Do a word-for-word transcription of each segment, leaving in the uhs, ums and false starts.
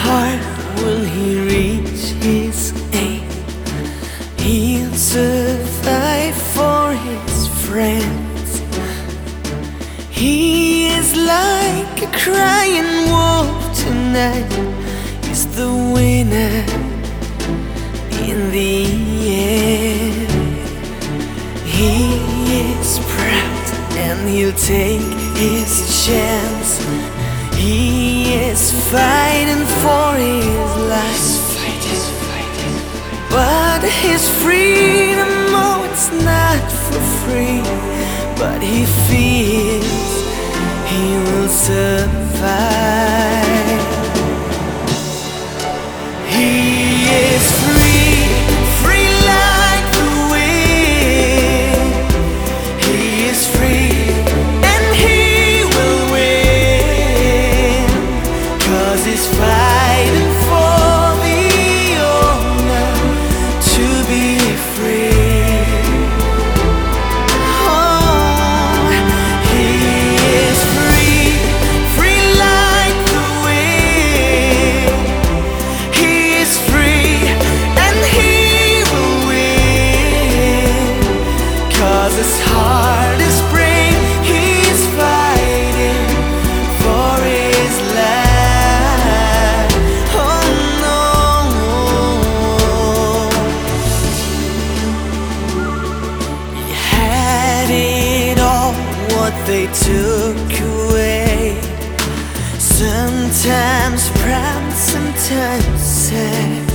hard will he reach his aim? He'll survive for his friends. He is like a crying wolf tonight. He's the winner in the end. He is proud and he'll take his chance. He is fighting for his life, but his freedom, oh, it's not for free. But he feels he will survive. He is free, free like the wind. He is free and he will win, 'cause he's fighting for the honor to be free. Oh, he is free, free like the wind. He is free and he will win, 'cause his heart is brave. He's fighting for his life. Oh no, he had it all, what they took away. Sometimes proud, sometimes sad,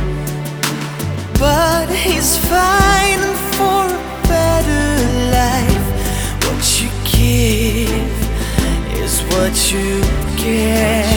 but he's fighting for a better life. What you give is what you get.